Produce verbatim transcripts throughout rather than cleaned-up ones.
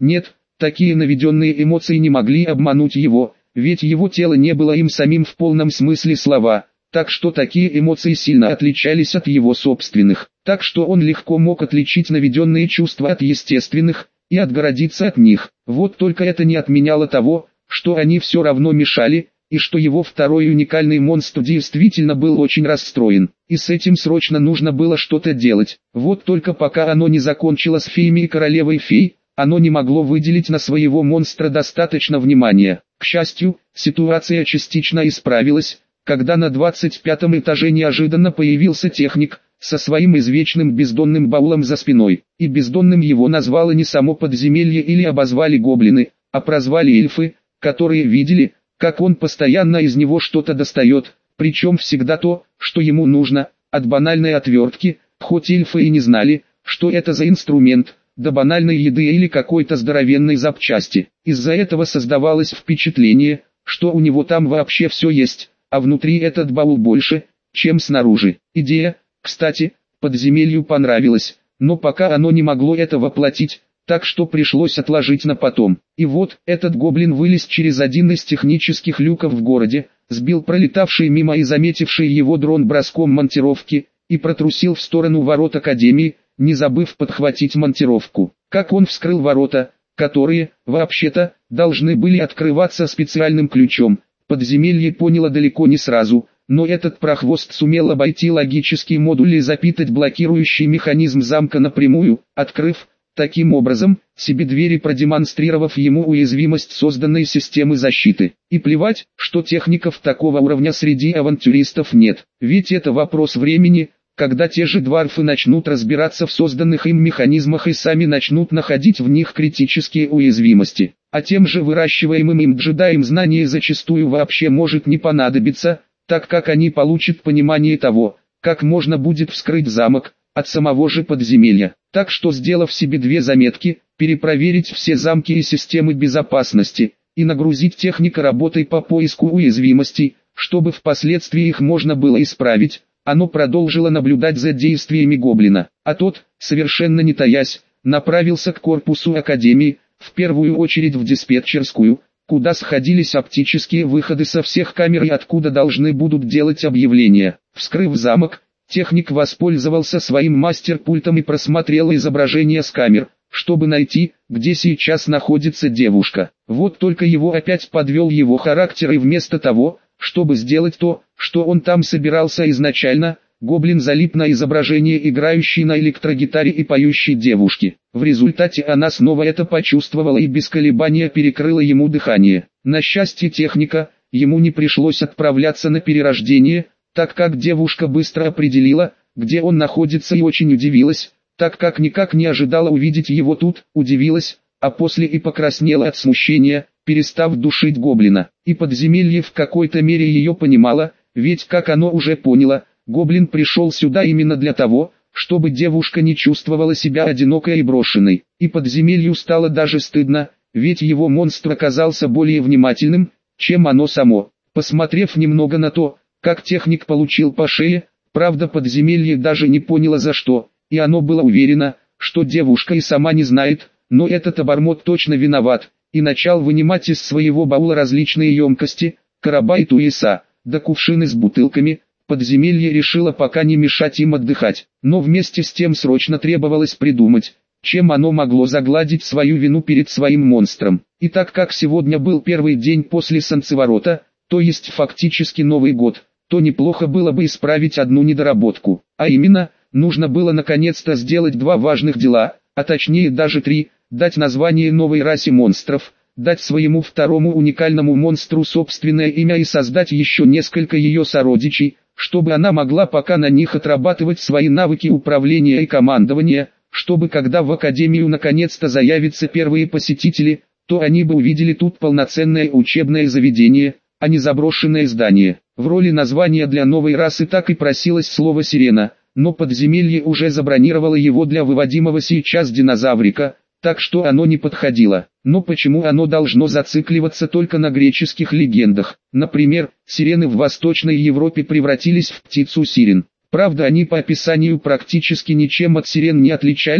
Нет, такие наведенные эмоции не могли обмануть его, ведь его тело не было им самим в полном смысле слова, так что такие эмоции сильно отличались от его собственных, так что он легко мог отличить наведенные чувства от естественных, и отгородиться от них. Вот только это не отменяло того, что они все равно мешали, и что его второй уникальный монстр действительно был очень расстроен, и с этим срочно нужно было что-то делать. Вот только пока оно не закончило с феями и королевой фей, оно не могло выделить на своего монстра достаточно внимания. К счастью, ситуация частично исправилась, когда на двадцать пятом этаже неожиданно появился техник, со своим извечным бездонным баулом за спиной, и бездонным его назвало не само подземелье или обозвали гоблины, а прозвали эльфы, которые видели, как он постоянно из него что-то достает, причем всегда то, что ему нужно, от банальной отвертки, хоть эльфы и не знали, что это за инструмент, до банальной еды или какой-то здоровенной запчасти. Из-за этого создавалось впечатление, что у него там вообще все есть, а внутри этот баул больше, чем снаружи. Идея, кстати, подземелью понравилась, но пока оно не могло это воплотить, так что пришлось отложить на потом. И вот, этот гоблин вылез через один из технических люков в городе, сбил пролетавший мимо и заметивший его дрон броском монтировки, и протрусил в сторону ворот Академии, не забыв подхватить монтировку. Как он вскрыл ворота, которые, вообще-то, должны были открываться специальным ключом, подземелье поняло далеко не сразу, но этот прохвост сумел обойти логический модуль и запитать блокирующий механизм замка напрямую, открыв, таким образом, себе двери, продемонстрировав ему уязвимость созданной системы защиты. И плевать, что техников такого уровня среди авантюристов нет, ведь это вопрос времени, когда те же дварфы начнут разбираться в созданных им механизмах и сами начнут находить в них критические уязвимости. А тем же выращиваемым им джедаям знание зачастую вообще может не понадобиться, так как они получат понимание того, как можно будет вскрыть замок, от самого же подземелья. Так что, сделав себе две заметки, перепроверить все замки и системы безопасности, и нагрузить техника работой по поиску уязвимостей, чтобы впоследствии их можно было исправить, оно продолжило наблюдать за действиями гоблина, а тот, совершенно не таясь, направился к корпусу Академии, в первую очередь в диспетчерскую, куда сходились оптические выходы со всех камер и откуда должны будут делать объявления. Вскрыв замок, техник воспользовался своим мастер-пультом и просмотрел изображение с камер, чтобы найти, где сейчас находится девушка. Вот только его опять подвел его характер, и вместо того, чтобы сделать то, что он там собирался изначально, гоблин залип на изображение играющей на электрогитаре и поющей девушки. В результате она снова это почувствовала и без колебания перекрыла ему дыхание. На счастье техника, ему не пришлось отправляться на перерождение, так как девушка быстро определила, где он находится, и очень удивилась, так как никак не ожидала увидеть его тут, удивилась, а после и покраснела от смущения, перестав душить гоблина. И подземелье в какой-то мере ее понимало, ведь, как оно уже поняло, гоблин пришел сюда именно для того, чтобы девушка не чувствовала себя одинокой и брошенной. И подземелью стало даже стыдно, ведь его монстр оказался более внимательным, чем оно само. Посмотрев немного на то, как техник получил по шее, правда подземелье даже не поняло за что, и оно было уверено, что девушка и сама не знает, но этот обормот точно виноват, и начал вынимать из своего баула различные емкости, короба и туеса, да кувшины с бутылками. Подземелье решило пока не мешать им отдыхать, но вместе с тем срочно требовалось придумать, чем оно могло загладить свою вину перед своим монстром. И так как сегодня был первый день после солнцеворота, то есть фактически Новый год, то неплохо было бы исправить одну недоработку, а именно, нужно было наконец-то сделать два важных дела, а точнее даже три, дать название новой расе монстров, дать своему второму уникальному монстру собственное имя и создать еще несколько ее сородичей, чтобы она могла пока на них отрабатывать свои навыки управления и командования, чтобы когда в Академию наконец-то заявятся первые посетители, то они бы увидели тут полноценное учебное заведение, а не заброшенное здание. В роли названия для новой расы так и просилось слово «сирена», но подземелье уже забронировало его для выводимого сейчас динозаврика, так что оно не подходило. Но почему оно должно зацикливаться только на греческих легендах? Например, сирены в Восточной Европе превратились в птицу сирен. Правда, они по описанию практически ничем от сирен не отличались,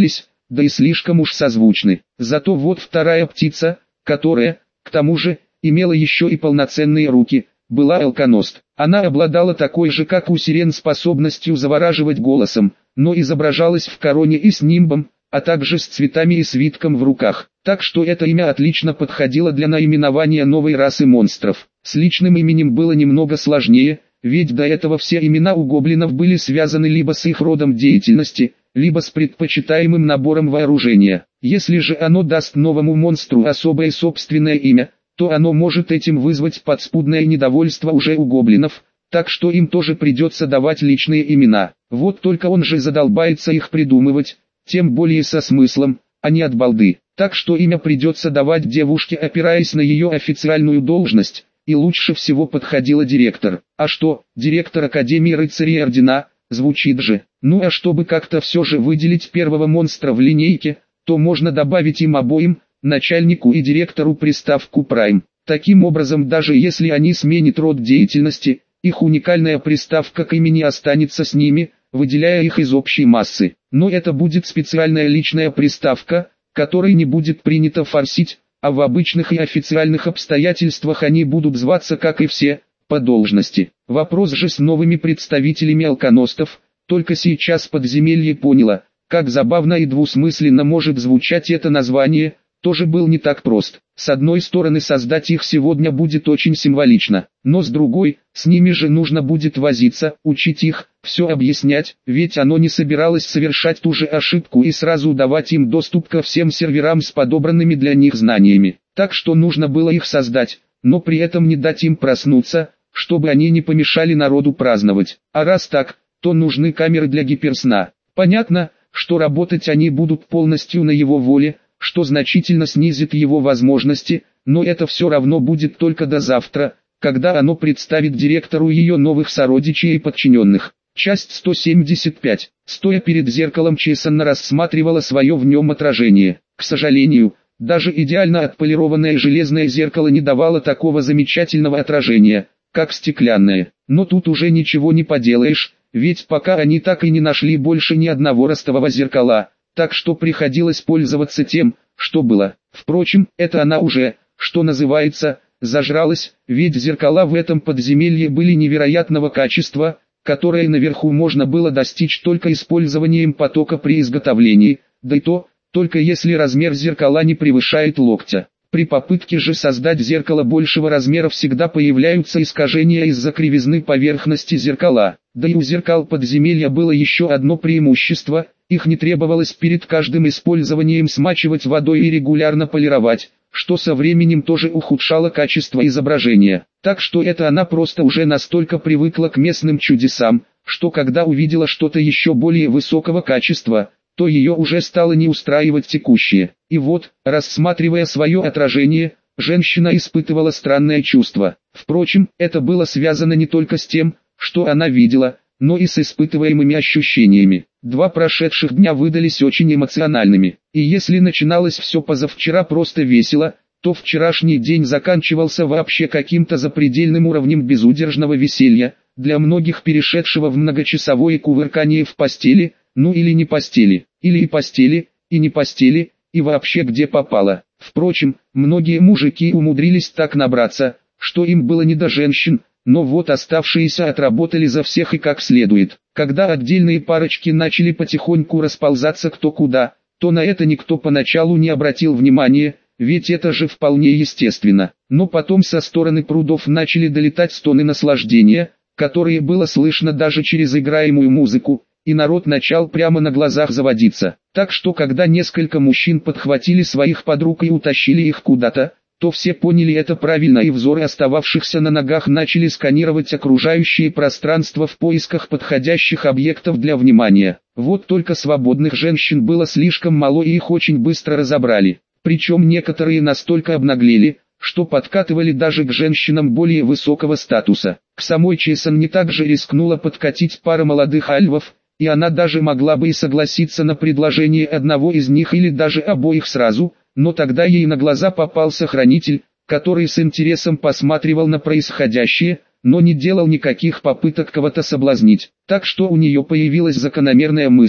да и слишком уж созвучны. Зато вот вторая птица, которая, к тому же, имела еще и полноценные руки, была алконост. Она обладала такой же, как у сирен, способностью завораживать голосом, но изображалась в короне и с нимбом, а также с цветами и свитком в руках. Так что это имя отлично подходило для наименования новой расы монстров. С личным именем было немного сложнее, ведь до этого все имена у гоблинов были связаны либо с их родом деятельности, либо с предпочитаемым набором вооружения. Если же оно даст новому монстру особое собственное имя, то оно может этим вызвать подспудное недовольство уже у гоблинов, так что им тоже придется давать личные имена. Вот только он же задолбается их придумывать, тем более со смыслом, а не от балды. Так что имя придется давать девушке, опираясь на ее официальную должность, и лучше всего подходила директор. А что, директор Академии Рыцарей Ордена, звучит же. Ну а чтобы как-то все же выделить первого монстра в линейке, то можно добавить им обоим, начальнику и директору, приставку «Прайм». Таким образом, даже если они сменят род деятельности, их уникальная приставка к имени останется с ними, выделяя их из общей массы. Но это будет специальная личная приставка, которой не будет принято форсить, а в обычных и официальных обстоятельствах они будут зваться, как и все, по должности. Вопрос же с новыми представителями алконостов, только сейчас подземелье поняло, как забавно и двусмысленно может звучать это название, тоже был не так прост. С одной стороны, создать их сегодня будет очень символично, но с другой, с ними же нужно будет возиться, учить их, все объяснять, ведь оно не собиралось совершать ту же ошибку и сразу давать им доступ ко всем серверам с подобранными для них знаниями. Так что нужно было их создать, но при этом не дать им проснуться, чтобы они не помешали народу праздновать. А раз так, то нужны камеры для гиперсна. Понятно, что работать они будут полностью на его воле, что значительно снизит его возможности, но это все равно будет только до завтра, когда оно представит директору ее новых сородичей и подчиненных. Часть сто семьдесят пять. Стоя перед зеркалом, Чесанна рассматривала свое в нем отражение. К сожалению, даже идеально отполированное железное зеркало не давало такого замечательного отражения, как стеклянное. Но тут уже ничего не поделаешь, ведь пока они так и не нашли больше ни одного ростового зеркала, так что приходилось пользоваться тем, что было. Впрочем, это она уже, что называется, зажралась, ведь зеркала в этом подземелье были невероятного качества, которое наверху можно было достичь только использованием потока при изготовлении, да и то, только если размер зеркала не превышает локтя. При попытке же создать зеркало большего размера всегда появляются искажения из-за кривизны поверхности зеркала. Да и у зеркал подземелья было еще одно преимущество: их не требовалось перед каждым использованием смачивать водой и регулярно полировать, что со временем тоже ухудшало качество изображения. Так что это она просто уже настолько привыкла к местным чудесам, что когда увидела что-то еще более высокого качества, то ее уже стало не устраивать текущее. И вот, рассматривая свое отражение, женщина испытывала странное чувство. Впрочем, это было связано не только с тем, что она видела, но и с испытываемыми ощущениями. Два прошедших дня выдались очень эмоциональными. И если начиналось все позавчера просто весело, то вчерашний день заканчивался вообще каким-то запредельным уровнем безудержного веселья, для многих перешедшего в многочасовое кувыркание в постели, ну или не постели, или и постели, и не постели, и вообще где попало. Впрочем, многие мужики умудрились так набраться, что им было не до женщин, но вот оставшиеся отработали за всех и как следует. Когда отдельные парочки начали потихоньку расползаться кто куда, то на это никто поначалу не обратил внимания, ведь это же вполне естественно. Но потом со стороны прудов начали долетать стоны наслаждения, которые было слышно даже через играемую музыку, и народ начал прямо на глазах заводиться. Так что когда несколько мужчин подхватили своих подруг и утащили их куда-то, то все поняли это правильно, и взоры остававшихся на ногах начали сканировать окружающее пространство в поисках подходящих объектов для внимания. Вот только свободных женщин было слишком мало, и их очень быстро разобрали. Причем некоторые настолько обнаглели, что подкатывали даже к женщинам более высокого статуса. К самой Чесанне также рискнула подкатить пара молодых альвов, и она даже могла бы и согласиться на предложение одного из них или даже обоих сразу, но тогда ей на глаза попался хранитель, который с интересом посматривал на происходящее, но не делал никаких попыток кого-то соблазнить. Так что у нее появилась закономерная мысль,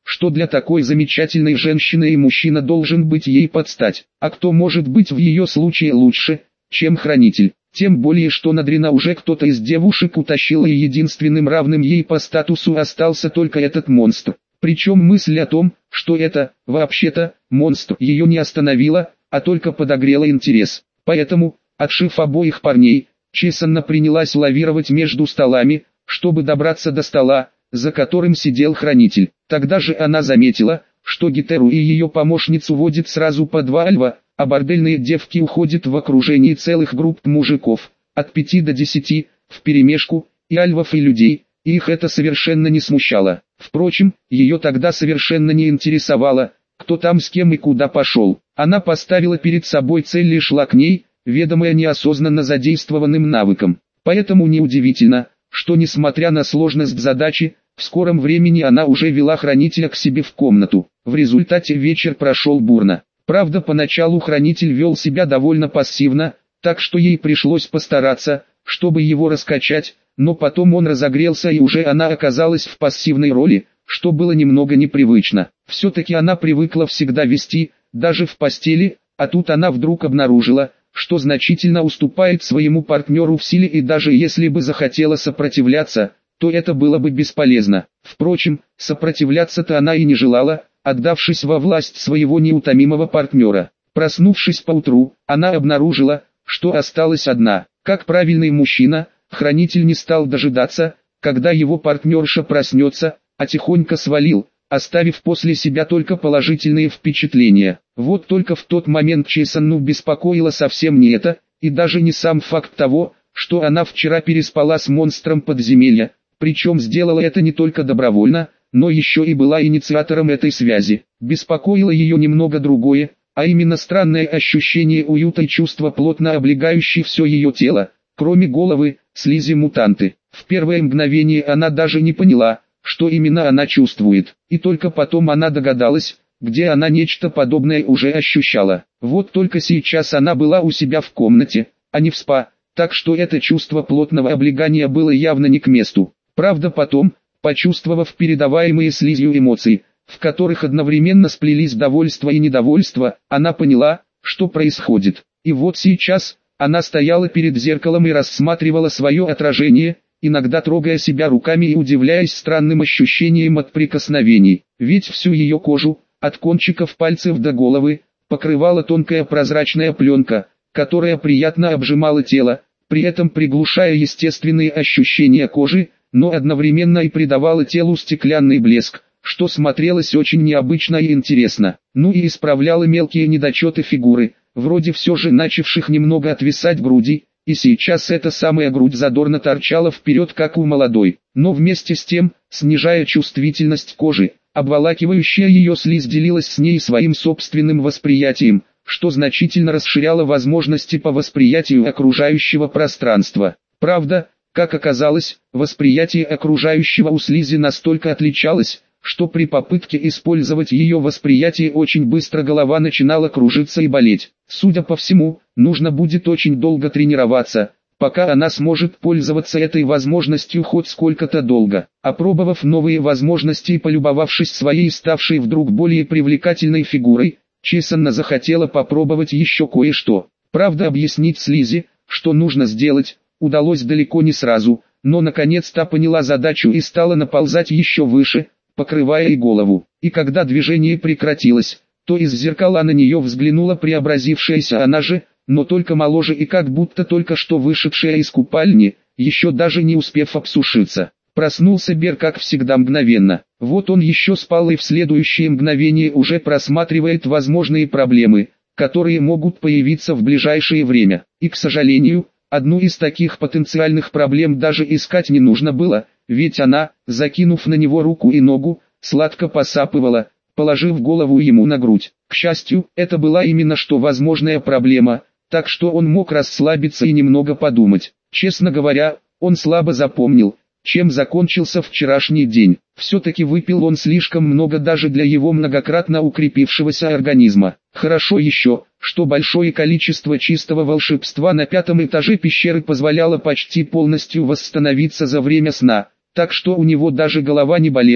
что для такой замечательной женщины и мужчина должен быть ей под стать. А кто может быть в ее случае лучше, чем хранитель? Тем более, что Надрина уже кто-то из девушек утащил, и единственным равным ей по статусу остался только этот монстр. Причем мысль о том, что это, вообще-то, монстр, ее не остановила, а только подогрела интерес. Поэтому, отшив обоих парней, Чесанна принялась лавировать между столами, чтобы добраться до стола, за которым сидел хранитель. Тогда же она заметила, что Гетеру и ее помощницу водит сразу по два альва, а бордельные девки уходят в окружении целых групп мужиков, от пяти до десяти, вперемешку, и альвов и людей, и их это совершенно не смущало. Впрочем, ее тогда совершенно не интересовало, кто там с кем и куда пошел. Она поставила перед собой цель и шла к ней, ведомая неосознанно задействованным навыком. Поэтому неудивительно, что несмотря на сложность задачи, в скором времени она уже вела хранителя к себе в комнату. В результате вечер прошел бурно. Правда, поначалу хранитель вел себя довольно пассивно, так что ей пришлось постараться, чтобы его раскачать, но потом он разогрелся и уже она оказалась в пассивной роли, что было немного непривычно. Все-таки она привыкла всегда вести, даже в постели, а тут она вдруг обнаружила, что значительно уступает своему партнеру в силе, и даже если бы захотела сопротивляться, то это было бы бесполезно. Впрочем, сопротивляться-то она и не желала, отдавшись во власть своего неутомимого партнера. Проснувшись поутру, она обнаружила, что осталась одна. Как правильный мужчина, хранитель не стал дожидаться, когда его партнерша проснется, а тихонько свалил, оставив после себя только положительные впечатления. Вот только в тот момент Чесанну беспокоило совсем не это, и даже не сам факт того, что она вчера переспала с монстром подземелья, причем сделала это не только добровольно, но еще и была инициатором этой связи. Беспокоило ее немного другое, а именно странное ощущение уюта и чувство, плотно облегающее все ее тело, кроме головы, слизи мутанты. В первое мгновение она даже не поняла, что именно она чувствует, и только потом она догадалась, где она нечто подобное уже ощущала. Вот только сейчас она была у себя в комнате, а не в спа, так что это чувство плотного облегания было явно не к месту. Правда, потом, почувствовав передаваемые слизью эмоции, в которых одновременно сплелись довольство и недовольство, она поняла, что происходит. И вот сейчас, она стояла перед зеркалом и рассматривала свое отражение, иногда трогая себя руками и удивляясь странным ощущениям от прикосновений. Ведь всю ее кожу, от кончиков пальцев до головы, покрывала тонкая прозрачная пленка, которая приятно обжимала тело, при этом приглушая естественные ощущения кожи, но одновременно и придавала телу стеклянный блеск, что смотрелось очень необычно и интересно. Ну и исправляла мелкие недочеты фигуры, вроде все же начавших немного отвисать груди, и сейчас эта самая грудь задорно торчала вперед, как у молодой, но вместе с тем, снижая чувствительность кожи, обволакивающая ее слизь делилась с ней своим собственным восприятием, что значительно расширяло возможности по восприятию окружающего пространства. Правда, как оказалось, восприятие окружающего у слизи настолько отличалось, что при попытке использовать ее восприятие очень быстро голова начинала кружиться и болеть. Судя по всему, нужно будет очень долго тренироваться, пока она сможет пользоваться этой возможностью хоть сколько-то долго. Опробовав новые возможности и полюбовавшись своей ставшей вдруг более привлекательной фигурой, Чесанна захотела попробовать еще кое-что. Правда, объяснить слизи, что нужно сделать, удалось далеко не сразу, но наконец-то поняла задачу и стала наползать еще выше, покрывая и голову. И когда движение прекратилось, то из зеркала на нее взглянула преобразившаяся она же, но только моложе и как будто только что вышедшая из купальни, еще даже не успев обсушиться. Проснулся Бер как всегда мгновенно. Вот он еще спал и в следующее мгновение уже просматривает возможные проблемы, которые могут появиться в ближайшее время. И, к сожалению, одну из таких потенциальных проблем даже искать не нужно было, ведь она, закинув на него руку и ногу, сладко посапывала, положив голову ему на грудь. К счастью, это была именно что возможная проблема, так что он мог расслабиться и немного подумать. Честно говоря, он слабо запомнил, чем закончился вчерашний день. Все-таки выпил он слишком много даже для его многократно укрепившегося организма. Хорошо еще, что большое количество чистого волшебства на пятом этаже пещеры позволяло почти полностью восстановиться за время сна, так что у него даже голова не болела,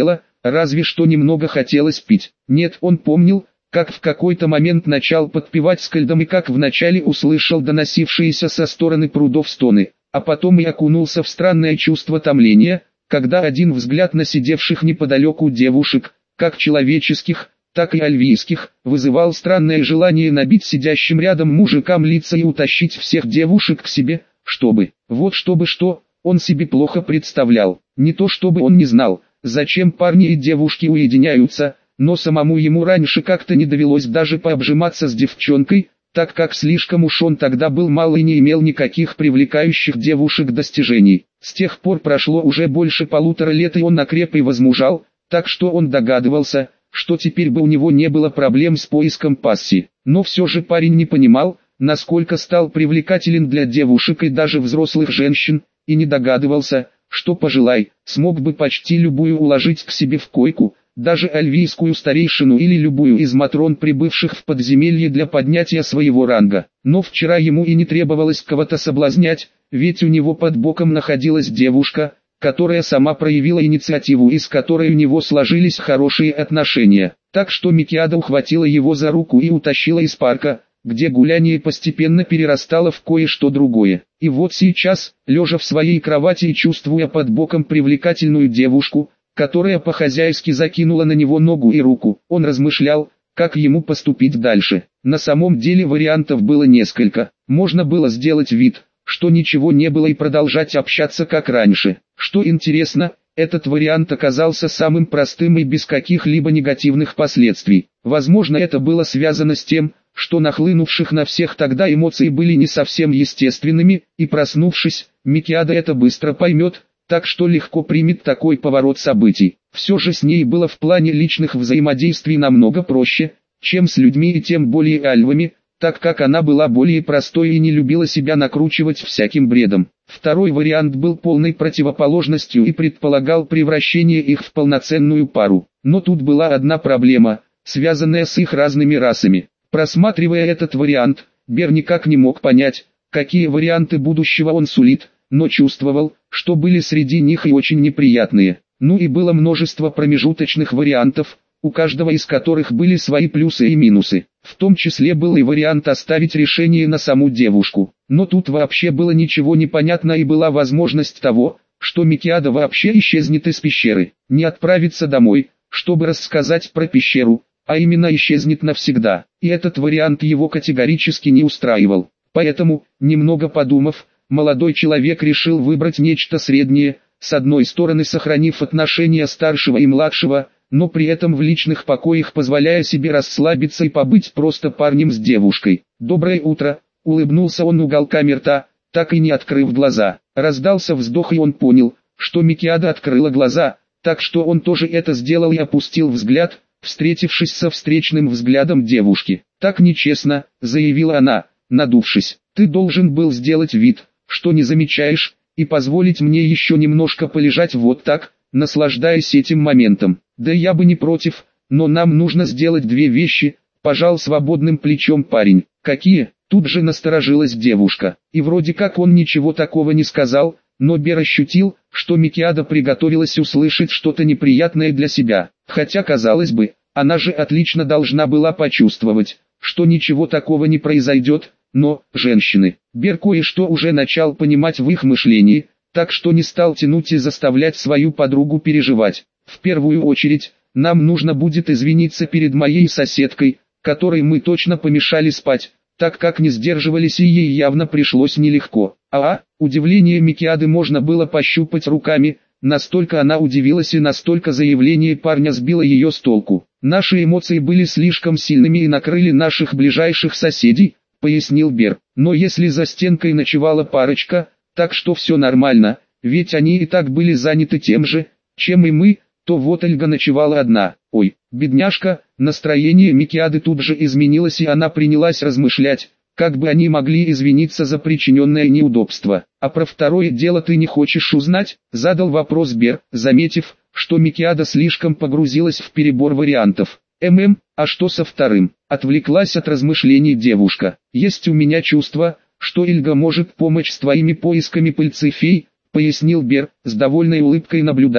разве что немного хотелось пить. Нет, он помнил, как в какой-то момент начал подпевать скальдом и как вначале услышал доносившиеся со стороны прудов стоны, а потом и окунулся в странное чувство томления, когда один взгляд на сидевших неподалеку девушек, как человеческих, так и альвийских, вызывал странное желание набить сидящим рядом мужикам лица и утащить всех девушек к себе, чтобы, вот чтобы что, он себе плохо представлял. Не то чтобы он не знал, зачем парни и девушки уединяются, но самому ему раньше как-то не довелось даже пообжиматься с девчонкой, так как слишком уж он тогда был мал и не имел никаких привлекающих девушек достижений. С тех пор прошло уже больше полутора лет и он окреп и возмужал, так что он догадывался, что теперь бы у него не было проблем с поиском пассии. Но все же парень не понимал, насколько стал привлекателен для девушек и даже взрослых женщин, и не догадывался, что пожелай, смог бы почти любую уложить к себе в койку, даже альвийскую старейшину или любую из матрон, прибывших в подземелье для поднятия своего ранга. Но вчера ему и не требовалось кого-то соблазнять, ведь у него под боком находилась девушка, которая сама проявила инициативу и с которой у него сложились хорошие отношения. Так что Микиада ухватила его за руку и утащила из парка, где гуляние постепенно перерастало в кое-что другое. И вот сейчас, лежа в своей кровати и чувствуя под боком привлекательную девушку, которая по-хозяйски закинула на него ногу и руку, он размышлял, как ему поступить дальше. На самом деле вариантов было несколько. Можно было сделать вид, что ничего не было и продолжать общаться как раньше. Что интересно, этот вариант оказался самым простым и без каких-либо негативных последствий. Возможно, это было связано с тем, что нахлынувших на всех тогда эмоции были не совсем естественными, и проснувшись, Микиада это быстро поймет, так что легко примет такой поворот событий. Все же с ней было в плане личных взаимодействий намного проще, чем с людьми и тем более альвами, так как она была более простой и не любила себя накручивать всяким бредом. Второй вариант был полной противоположностью и предполагал превращение их в полноценную пару. Но тут была одна проблема, связанная с их разными расами. Просматривая этот вариант, Бер никак не мог понять, какие варианты будущего он сулит, но чувствовал, что были среди них и очень неприятные. Ну и было множество промежуточных вариантов, у каждого из которых были свои плюсы и минусы. В том числе был и вариант оставить решение на саму девушку. Но тут вообще было ничего не понятно и была возможность того, что Микиада вообще исчезнет из пещеры, не отправится домой, чтобы рассказать про пещеру, а именно исчезнет навсегда. И этот вариант его категорически не устраивал. Поэтому, немного подумав, молодой человек решил выбрать нечто среднее, с одной стороны сохранив отношения старшего и младшего, но при этом в личных покоях позволяя себе расслабиться и побыть просто парнем с девушкой. «Доброе утро», — улыбнулся он уголками рта, так и не открыв глаза. Раздался вздох и он понял, что Микиада открыла глаза, так что он тоже это сделал и опустил взгляд, встретившись со встречным взглядом девушки. «Так нечестно», — заявила она, надувшись. «Ты должен был сделать вид, что не замечаешь, и позволить мне еще немножко полежать вот так, наслаждаясь этим моментом». «Да я бы не против, но нам нужно сделать две вещи», — пожал свободным плечом парень. «Какие?» — тут же насторожилась девушка. И вроде как он ничего такого не сказал, но Бер ощутил, что Микиада приготовилась услышать что-то неприятное для себя. Хотя, казалось бы, она же отлично должна была почувствовать, что ничего такого не произойдет, но, женщины, Бер кое-что уже начал понимать в их мышлении, так что не стал тянуть и заставлять свою подругу переживать. «В первую очередь, нам нужно будет извиниться перед моей соседкой, которой мы точно помешали спать, так как не сдерживались и ей явно пришлось нелегко». А, удивление Микиады можно было пощупать руками, настолько она удивилась и настолько заявление парня сбило ее с толку. «Наши эмоции были слишком сильными и накрыли наших ближайших соседей», — пояснил Бер. «Но если за стенкой ночевала парочка, так что все нормально, ведь они и так были заняты тем же, чем и мы, то вот Эльга ночевала одна». «Ой, бедняжка», настроение Микиады тут же изменилось и она принялась размышлять, как бы они могли извиниться за причиненное неудобство. «А про второе дело ты не хочешь узнать?» — задал вопрос Бер, заметив, что Микиада слишком погрузилась в перебор вариантов. «ММ, а что со вторым?» — отвлеклась от размышлений девушка. «Есть у меня чувство, что Эльга может помочь с твоими поисками пыльцы фей», — пояснил Бер, с довольной улыбкой наблюдая,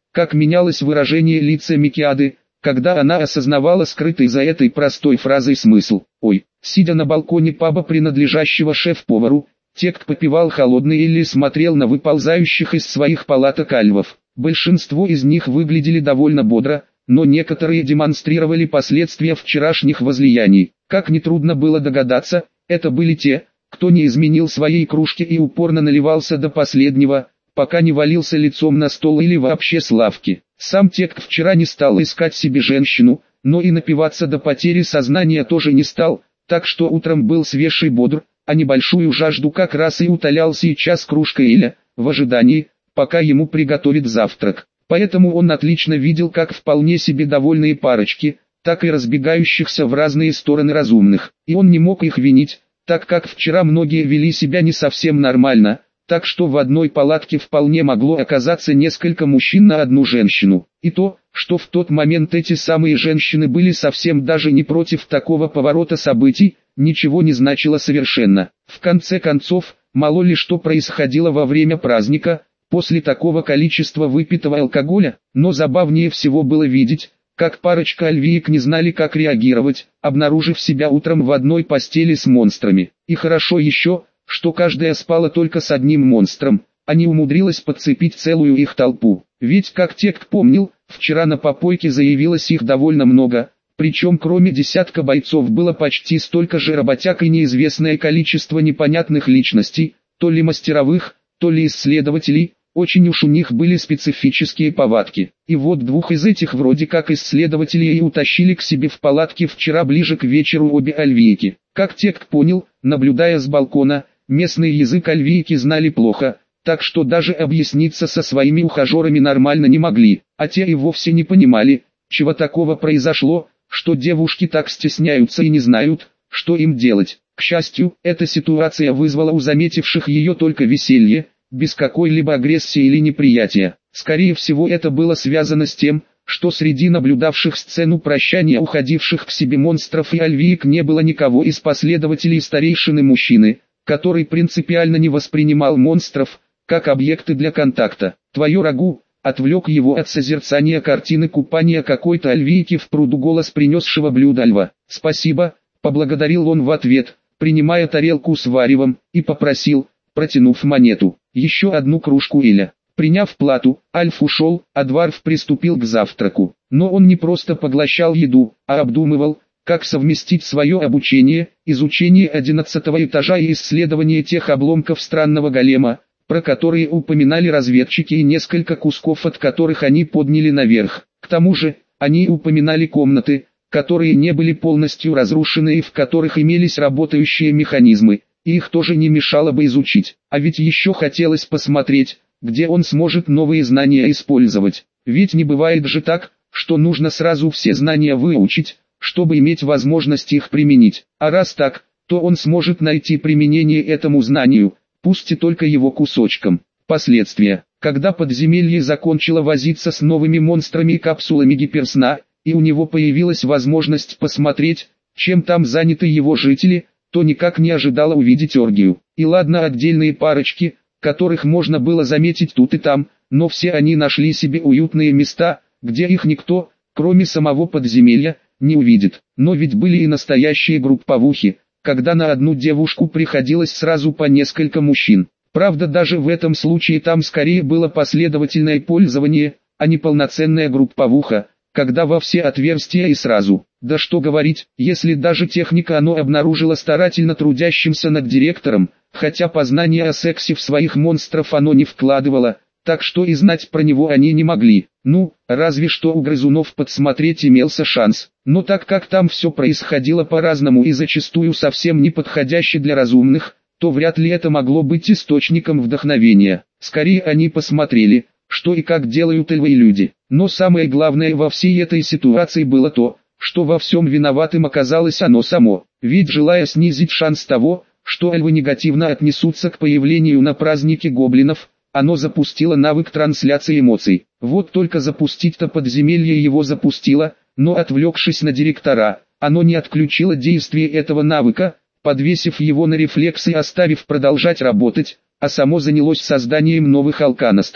как менялось выражение лица Микиады, когда она осознавала скрытый за этой простой фразой смысл. Ой, сидя на балконе паба, принадлежащего шеф-повару, Тект попивал холодный или смотрел на выползающих из своих палаток альвов. Большинство из них выглядели довольно бодро, но некоторые демонстрировали последствия вчерашних возлияний. Как нетрудно было догадаться, это были те, кто не изменил своей кружки и упорно наливался до последнего, пока не валился лицом на стол или вообще с лавки. Сам Тект вчера не стал искать себе женщину, но и напиваться до потери сознания тоже не стал, так что утром был свеж и бодр, а небольшую жажду как раз и утолял сейчас кружкой Эля, в ожидании, пока ему приготовят завтрак. Поэтому он отлично видел как вполне себе довольные парочки, так и разбегающихся в разные стороны разумных. И он не мог их винить, так как вчера многие вели себя не совсем нормально, так что в одной палатке вполне могло оказаться несколько мужчин на одну женщину. И то, что в тот момент эти самые женщины были совсем даже не против такого поворота событий, ничего не значило совершенно. В конце концов, мало ли что происходило во время праздника, после такого количества выпитого алкоголя, но забавнее всего было видеть, как парочка альвиек не знали как реагировать, обнаружив себя утром в одной постели с монстрами. И хорошо еще, что каждая спала только с одним монстром, а не умудрилась подцепить целую их толпу. Ведь, как Тект помнил, вчера на попойке заявилось их довольно много, причем кроме десятка бойцов было почти столько же работяг и неизвестное количество непонятных личностей, то ли мастеровых, то ли исследователей. Очень уж у них были специфические повадки. И вот двух из этих вроде как исследователей и утащили к себе в палатке вчера ближе к вечеру обе альвийки. Как Тект понял, наблюдая с балкона, местный язык альвийки знали плохо, так что даже объясниться со своими ухажерами нормально не могли, а те и вовсе не понимали, чего такого произошло, что девушки так стесняются и не знают, что им делать. К счастью, эта ситуация вызвала у заметивших ее только веселье, без какой-либо агрессии или неприятия. Скорее всего, это было связано с тем, что среди наблюдавших сцену прощания уходивших к себе монстров и альвиек не было никого из последователей старейшины мужчины, который принципиально не воспринимал монстров как объекты для контакта. «Твое рагу» отвлек его от созерцания картины купания какой-то альвийки в пруду голос принесшего блюдо льва. «Спасибо», — поблагодарил он в ответ, принимая тарелку с варевом, и попросил, протянув монету, еще одну кружку Эля. Приняв плату, Альф ушел, а Дварф приступил к завтраку. Но он не просто поглощал еду, а обдумывал, как совместить свое обучение, изучение одиннадцатого этажа и исследование тех обломков странного голема, про которые упоминали разведчики, и несколько кусков от которых они подняли наверх. К тому же, они упоминали комнаты, которые не были полностью разрушены и в которых имелись работающие механизмы, и их тоже не мешало бы изучить. А ведь еще хотелось посмотреть, где он сможет новые знания использовать. Ведь не бывает же так, что нужно сразу все знания выучить, чтобы иметь возможность их применить. А раз так, то он сможет найти применение этому знанию, пусть и только его кусочком. Последствия. Когда подземелье закончило возиться с новыми монстрами и капсулами гиперсна, и у него появилась возможность посмотреть, чем там заняты его жители, то никак не ожидала увидеть оргию. И ладно отдельные парочки, которых можно было заметить тут и там, но все они нашли себе уютные места, где их никто, кроме самого подземелья, не увидит. Но ведь были и настоящие групповухи, когда на одну девушку приходилось сразу по несколько мужчин. Правда, даже в этом случае там скорее было последовательное пользование, а не полноценная групповуха, когда во все отверстия и сразу. Да что говорить, если даже техника оно обнаружило старательно трудящимся над директором, хотя познания о сексе в своих монстров оно не вкладывало, так что и знать про него они не могли. Ну, разве что у грызунов подсмотреть имелся шанс. Но так как там все происходило по-разному и зачастую совсем не подходяще для разумных, то вряд ли это могло быть источником вдохновения. Скорее они посмотрели, что и как делают эльвы люди. Но самое главное во всей этой ситуации было то, что во всем виноватым оказалось оно само. Ведь желая снизить шанс того, что эльвы негативно отнесутся к появлению на празднике гоблинов, оно запустило навык трансляции эмоций. Вот только запустить-то подземелье его запустило, но отвлекшись на директора, оно не отключило действие этого навыка, подвесив его на рефлекс и оставив продолжать работать, а само занялось созданием новых алканостов.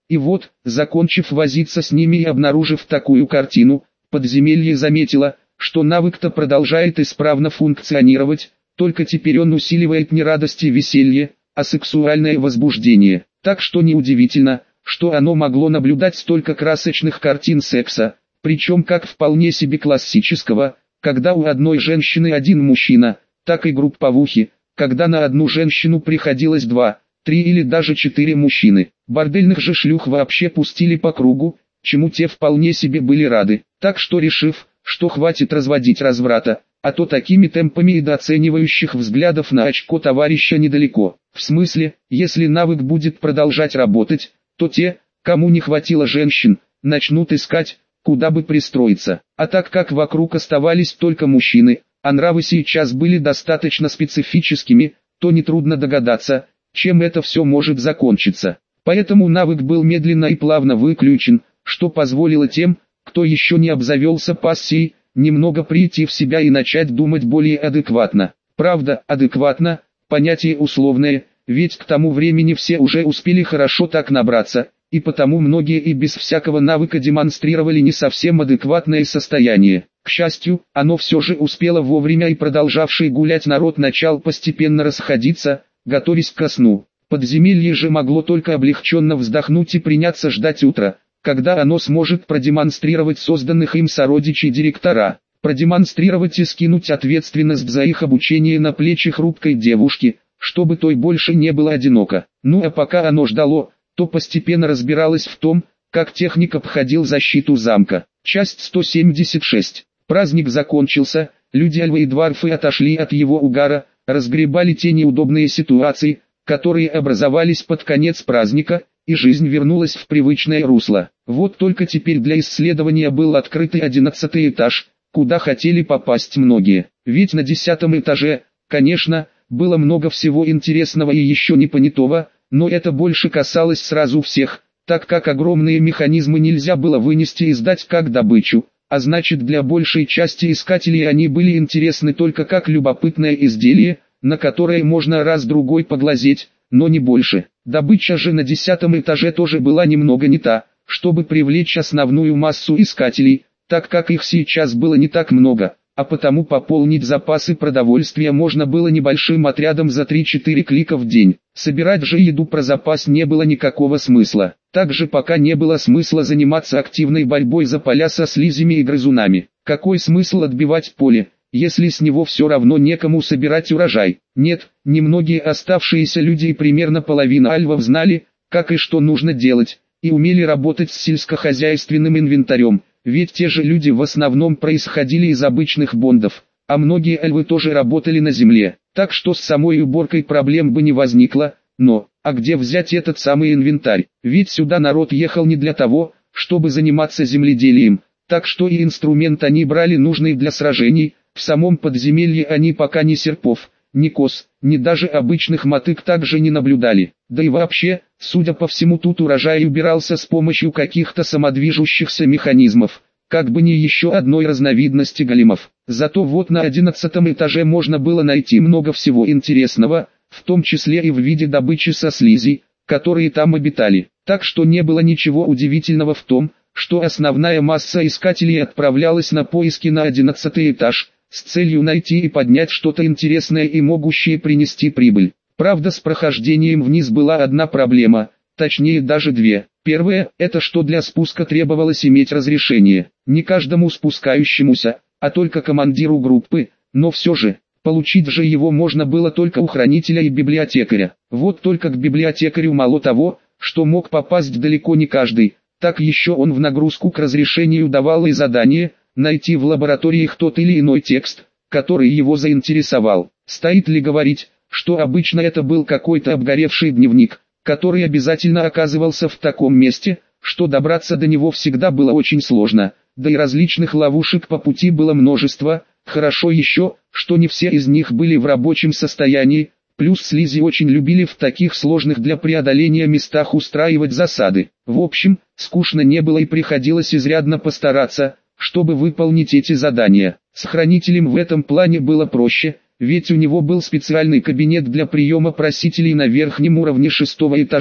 И вот, закончив возиться с ними и обнаружив такую картину, подземелье заметило, что навык-то продолжает исправно функционировать, только теперь он усиливает не радость и веселье, а сексуальное возбуждение. Так что неудивительно, что оно могло наблюдать столько красочных картин секса, причем как вполне себе классического, когда у одной женщины один мужчина, так и групповухи, когда на одну женщину приходилось два, три или даже четыре мужчины. Бордельных же шлюх вообще пустили по кругу, чему те вполне себе были рады. Так что, решив, что хватит разводить разврата, а то такими темпами и до оценивающих взглядов на очко товарища недалеко. В смысле, если навык будет продолжать работать, то те, кому не хватило женщин, начнут искать, куда бы пристроиться. А так как вокруг оставались только мужчины, а нравы сейчас были достаточно специфическими, то нетрудно догадаться, чем это все может закончиться. Поэтому навык был медленно и плавно выключен, что позволило тем, кто еще не обзавелся пассией, немного прийти в себя и начать думать более адекватно. Правда, адекватно – понятие условное, ведь к тому времени все уже успели хорошо так набраться, и потому многие и без всякого навыка демонстрировали не совсем адекватное состояние. К счастью, оно все же успело вовремя, и продолжавший гулять народ начал постепенно расходиться, готовясь ко сну. Подземелье же могло только облегченно вздохнуть и приняться ждать утра, когда оно сможет продемонстрировать созданных им сородичей директора, продемонстрировать и скинуть ответственность за их обучение на плечи хрупкой девушки, чтобы той больше не было одиноко. Ну а пока оно ждало, то постепенно разбиралось в том, как техник обходил защиту замка. Часть сто семьдесят шесть. Праздник закончился, люди-альвы и дварфы отошли от его угара, разгребали те неудобные ситуации, которые образовались под конец праздника, и жизнь вернулась в привычное русло. Вот только теперь для исследования был открытый одиннадцатый этаж, куда хотели попасть многие. Ведь на десятом этаже, конечно, было много всего интересного и еще не понятого, но это больше касалось сразу всех, так как огромные механизмы нельзя было вынести и сдать как добычу, а значит для большей части искателей они были интересны только как любопытное изделие, на которое можно раз-другой поглазеть, но не больше. Добыча же на десятом этаже тоже была немного не та, чтобы привлечь основную массу искателей, так как их сейчас было не так много, а потому пополнить запасы продовольствия можно было небольшим отрядом за три-четыре клика в день. Собирать же еду про запас не было никакого смысла. Также пока не было смысла заниматься активной борьбой за поля со слизями и грызунами. Какой смысл отбивать поле, если с него все равно некому собирать урожай? Нет, немногие оставшиеся люди и примерно половина альвов знали, как и что нужно делать, и умели работать с сельскохозяйственным инвентарем, ведь те же люди в основном происходили из обычных бондов, а многие альвы тоже работали на земле, так что с самой уборкой проблем бы не возникло. Но, а где взять этот самый инвентарь? Ведь сюда народ ехал не для того, чтобы заниматься земледелием, так что и инструмент они брали нужный для сражений. В самом подземелье они пока ни серпов, ни кос, ни даже обычных мотык также не наблюдали. Да и вообще, судя по всему, тут урожай убирался с помощью каких-то самодвижущихся механизмов, как бы не еще одной разновидности големов. Зато вот на одиннадцатом этаже можно было найти много всего интересного, в том числе и в виде добычи со слизей, которые там обитали. Так что не было ничего удивительного в том, что основная масса искателей отправлялась на поиски на одиннадцатый этаж, с целью найти и поднять что-то интересное и могущее принести прибыль. Правда, с прохождением вниз была одна проблема, точнее даже две. Первая – это что для спуска требовалось иметь разрешение. Не каждому спускающемуся, а только командиру группы, но все же, получить же его можно было только у хранителя и библиотекаря. Вот только к библиотекарю мало того, что мог попасть далеко не каждый, так еще он в нагрузку к разрешению давал и задание – найти в лабораториях тот или иной текст, который его заинтересовал. Стоит ли говорить, что обычно это был какой-то обгоревший дневник, который обязательно оказывался в таком месте, что добраться до него всегда было очень сложно, да и различных ловушек по пути было множество. Хорошо еще, что не все из них были в рабочем состоянии, плюс слизи очень любили в таких сложных для преодоления местах устраивать засады. В общем, скучно не было и приходилось изрядно постараться, чтобы выполнить эти задания. С хранителем в этом плане было проще, ведь у него был специальный кабинет для приема просителей на верхнем уровне шестого этажа,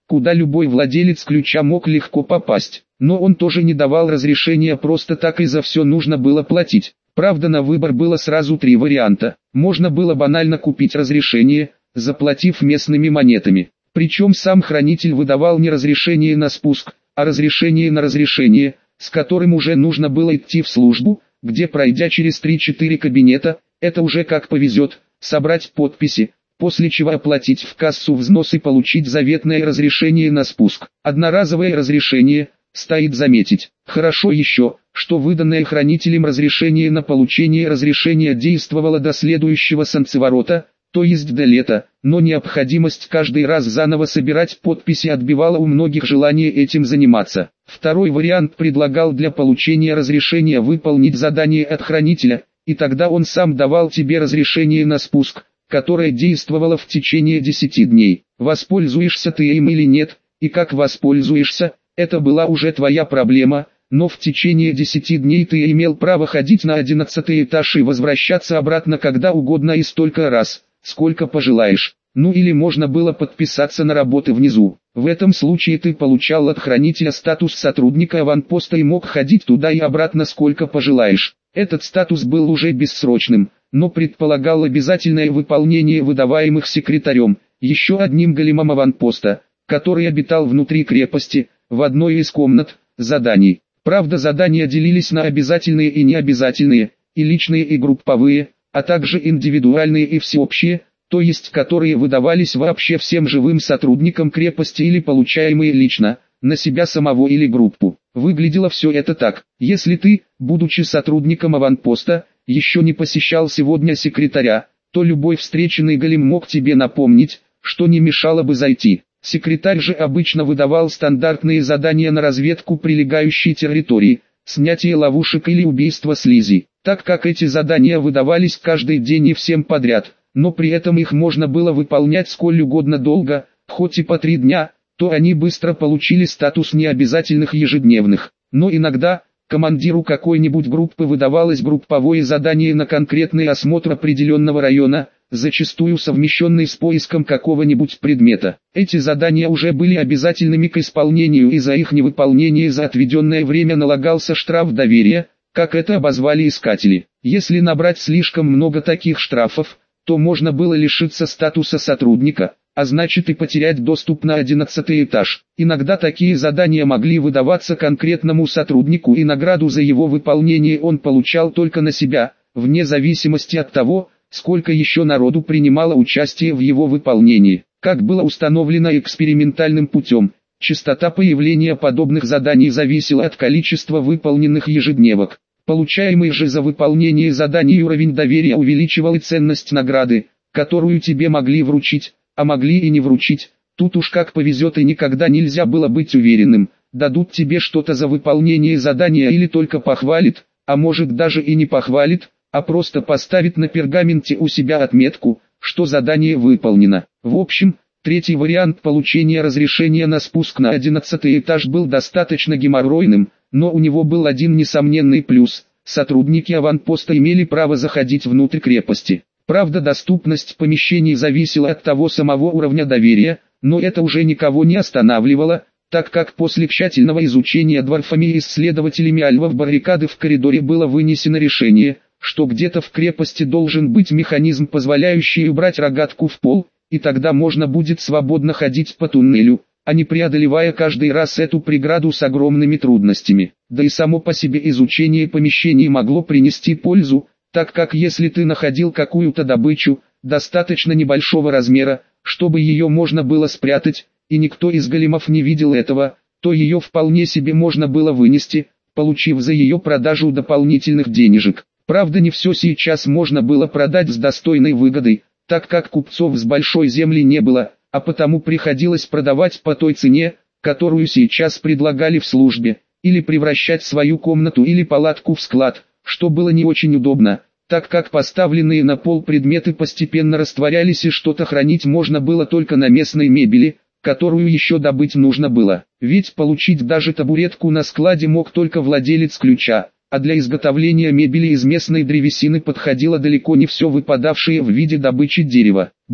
куда любой владелец ключа мог легко попасть. Но он тоже не давал разрешения просто так, и за все нужно было платить. Правда, на выбор было сразу три варианта. Можно было банально купить разрешение, заплатив местными монетами. Причем сам хранитель выдавал не разрешение на спуск, а разрешение на разрешение, с которым уже нужно было идти в службу, где, пройдя через три-четыре кабинета, это уже как повезет, собрать подписи, после чего оплатить в кассу взнос и получить заветное разрешение на спуск. Одноразовое разрешение, стоит заметить. Хорошо еще, что выданное хранителем разрешение на получение разрешения действовало до следующего солнцеворота, то есть до лета, но необходимость каждый раз заново собирать подписи отбивала у многих желание этим заниматься. Второй вариант предлагал для получения разрешения выполнить задание от хранителя, и тогда он сам давал тебе разрешение на спуск, которое действовало в течение десяти дней. Воспользуешься ты им или нет, и как воспользуешься, это была уже твоя проблема, но в течение десяти дней ты имел право ходить на одиннадцатый этаж и возвращаться обратно когда угодно и столько раз, сколько пожелаешь. Ну или можно было подписаться на работы внизу. В этом случае ты получал от хранителя статус сотрудника аванпоста и мог ходить туда и обратно сколько пожелаешь. Этот статус был уже бессрочным, но предполагал обязательное выполнение выдаваемых секретарем, еще одним големом аванпоста, который обитал внутри крепости, в одной из комнат, заданий. Правда, задания делились на обязательные и необязательные, и личные и групповые, а также индивидуальные и всеобщие, то есть которые выдавались вообще всем живым сотрудникам крепости или получаемые лично, на себя самого или группу. Выглядело все это так: если ты, будучи сотрудником аванпоста, еще не посещал сегодня секретаря, то любой встреченный голем мог тебе напомнить, что не мешало бы зайти. Секретарь же обычно выдавал стандартные задания на разведку прилегающей территории, снятие ловушек или убийство слизи. Так как эти задания выдавались каждый день и всем подряд, но при этом их можно было выполнять сколь угодно долго, хоть и по три дня, то они быстро получили статус необязательных ежедневных. Но иногда, командиру какой-нибудь группы выдавалось групповое задание на конкретный осмотр определенного района, зачастую совмещенный с поиском какого-нибудь предмета. Эти задания уже были обязательными к исполнению, и за их невыполнение за отведенное время налагался штраф доверия, как это обозвали искатели. Если набрать слишком много таких штрафов, то можно было лишиться статуса сотрудника, а значит и потерять доступ на одиннадцатый этаж. Иногда такие задания могли выдаваться конкретному сотруднику, и награду за его выполнение он получал только на себя, вне зависимости от того, сколько еще народу принимало участие в его выполнении. Как было установлено экспериментальным путем, частота появления подобных заданий зависела от количества выполненных ежедневок. Получаемый же за выполнение заданий уровень доверия увеличивал и ценность награды, которую тебе могли вручить, а могли и не вручить. Тут уж как повезет, и никогда нельзя было быть уверенным, дадут тебе что-то за выполнение задания или только похвалит, а может даже и не похвалит, а просто поставит на пергаменте у себя отметку, что задание выполнено. В общем, третий вариант получения разрешения на спуск на одиннадцатый этаж был достаточно геморройным, но у него был один несомненный плюс: сотрудники аванпоста имели право заходить внутрь крепости. Правда, доступность помещений зависела от того самого уровня доверия, но это уже никого не останавливало, так как после тщательного изучения дворфами и исследователями альвов баррикады в коридоре было вынесено решение, что где-то в крепости должен быть механизм, позволяющий убрать рогатку в пол, и тогда можно будет свободно ходить по туннелю, а не преодолевая каждый раз эту преграду с огромными трудностями. Да и само по себе изучение помещений могло принести пользу, так как если ты находил какую-то добычу, достаточно небольшого размера, чтобы ее можно было спрятать, и никто из големов не видел этого, то ее вполне себе можно было вынести, получив за ее продажу дополнительных денежек. Правда, не все сейчас можно было продать с достойной выгодой, так как купцов с большой земли не было, а потому приходилось продавать по той цене, которую сейчас предлагали в службе, или превращать свою комнату или палатку в склад, что было не очень удобно, так как поставленные на пол предметы постепенно растворялись и что-то хранить можно было только на местной мебели, которую еще добыть нужно было. Ведь получить даже табуретку на складе мог только владелец ключа, а для изготовления мебели из местной древесины подходило далеко не все выпадавшее в виде добычи дерева. Был,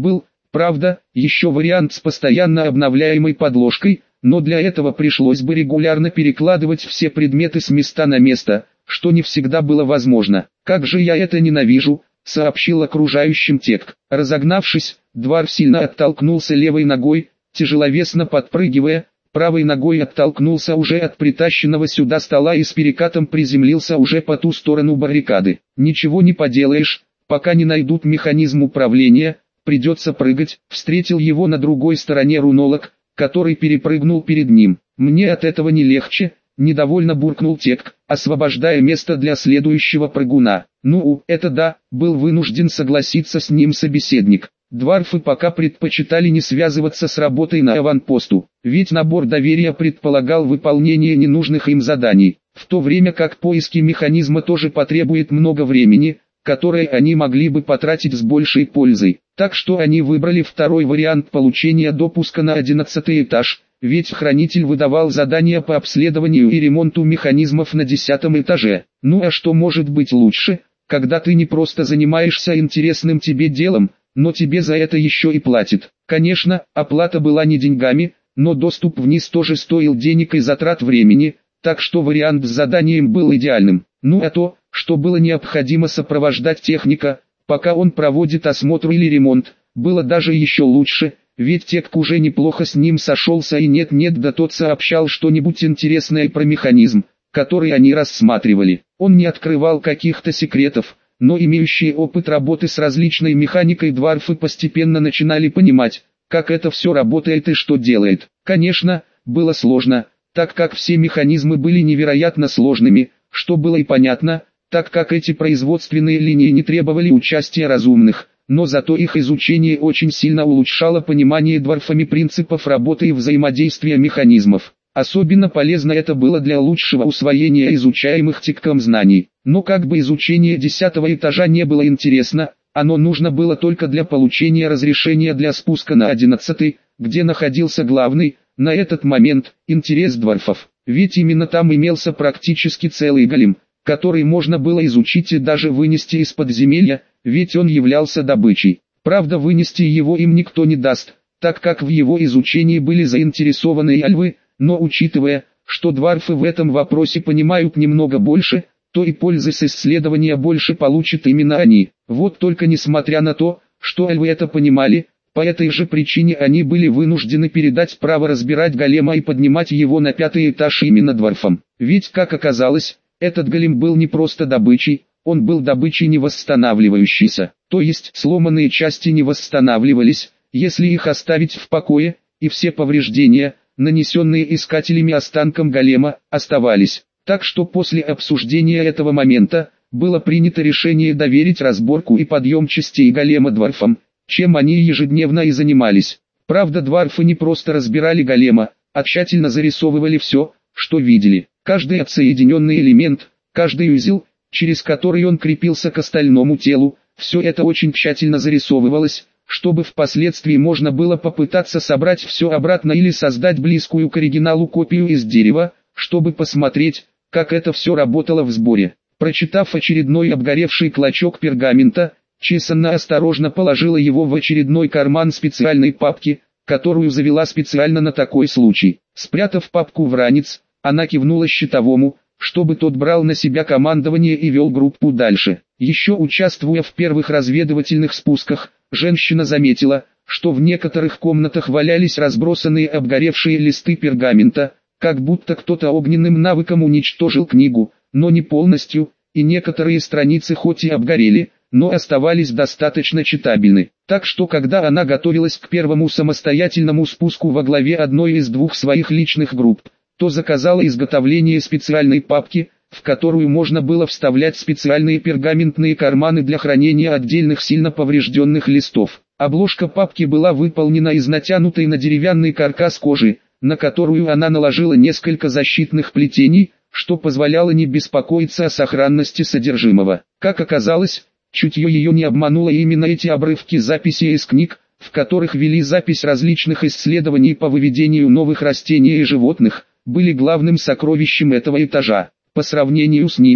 Правда, еще вариант с постоянно обновляемой подложкой, но для этого пришлось бы регулярно перекладывать все предметы с места на место, что не всегда было возможно. «Как же я это ненавижу», — сообщил окружающим Тек. Разогнавшись, Дварф сильно оттолкнулся левой ногой, тяжеловесно подпрыгивая, правой ногой оттолкнулся уже от притащенного сюда стола и с перекатом приземлился уже по ту сторону баррикады. «Ничего не поделаешь, пока не найдут механизм управления, придется прыгать», — встретил его на другой стороне рунолог, который перепрыгнул перед ним. «Мне от этого не легче», — недовольно буркнул Тек, освобождая место для следующего прыгуна. «Ну, это да», — был вынужден согласиться с ним собеседник. Дварфы пока предпочитали не связываться с работой на аванпосту, ведь набор доверия предполагал выполнение ненужных им заданий, в то время как поиски механизма тоже потребует много времени, которое они могли бы потратить с большей пользой. Так что они выбрали второй вариант получения допуска на одиннадцатый этаж, ведь хранитель выдавал задания по обследованию и ремонту механизмов на десятом этаже. Ну а что может быть лучше, когда ты не просто занимаешься интересным тебе делом, но тебе за это еще и платят. Конечно, оплата была не деньгами, но доступ вниз тоже стоил денег и затрат времени, так что вариант с заданием был идеальным. Ну а то, что было необходимо сопровождать техника, пока он проводит осмотр или ремонт, было даже еще лучше, ведь Тек уже неплохо с ним сошелся и нет-нет да тот сообщал что-нибудь интересное про механизм, который они рассматривали. Он не открывал каких-то секретов, но имеющие опыт работы с различной механикой дварфы постепенно начинали понимать, как это все работает и что делает. Конечно, было сложно, так как все механизмы были невероятно сложными, что было и понятно, так как эти производственные линии не требовали участия разумных, но зато их изучение очень сильно улучшало понимание дварфами принципов работы и взаимодействия механизмов. Особенно полезно это было для лучшего усвоения изучаемых Теком знаний. Но как бы изучение десятого этажа не было интересно, оно нужно было только для получения разрешения для спуска на одиннадцатый, где находился главный, на этот момент, интерес дварфов. Ведь именно там имелся практически целый голем, который можно было изучить и даже вынести из подземелья, ведь он являлся добычей. Правда, вынести его им никто не даст, так как в его изучении были заинтересованы и альвы, но учитывая, что дварфы в этом вопросе понимают немного больше, то и пользы с исследования больше получат именно они. Вот только несмотря на то, что альвы это понимали, по этой же причине они были вынуждены передать право разбирать голема и поднимать его на пятый этаж именно дварфам. Ведь, как оказалось, этот голем был не просто добычей, он был добычей не восстанавливающейся, то есть сломанные части не восстанавливались, если их оставить в покое, и все повреждения, нанесенные искателями останкам голема, оставались. Так что после обсуждения этого момента, было принято решение доверить разборку и подъем частей голема дварфам, чем они ежедневно и занимались. Правда, дварфы не просто разбирали голема, а тщательно зарисовывали все, что видели. Каждый отсоединенный элемент, каждый узел, через который он крепился к остальному телу, все это очень тщательно зарисовывалось, чтобы впоследствии можно было попытаться собрать все обратно или создать близкую к оригиналу копию из дерева, чтобы посмотреть, как это все работало в сборе. Прочитав очередной обгоревший клочок пергамента, Чесанна осторожно положила его в очередной карман специальной папки, которую завела специально на такой случай. Спрятав папку в ранец, она кивнула щитовому, чтобы тот брал на себя командование и вел группу дальше. Еще участвуя в первых разведывательных спусках, женщина заметила, что в некоторых комнатах валялись разбросанные обгоревшие листы пергамента, как будто кто-то огненным навыком уничтожил книгу, но не полностью, и некоторые страницы хоть и обгорели, но оставались достаточно читабельны. Так что когда она готовилась к первому самостоятельному спуску во главе одной из двух своих личных групп, то заказала изготовление специальной папки, в которую можно было вставлять специальные пергаментные карманы для хранения отдельных сильно поврежденных листов. Обложка папки была выполнена из натянутой на деревянный каркас кожи, на которую она наложила несколько защитных плетений, что позволяло не беспокоиться о сохранности содержимого. Как оказалось, чутье ее не обмануло, и именно эти обрывки записей из книг, в которых вели запись различных исследований по выведению новых растений и животных, были главным сокровищем этого этажа. По сравнению с ними,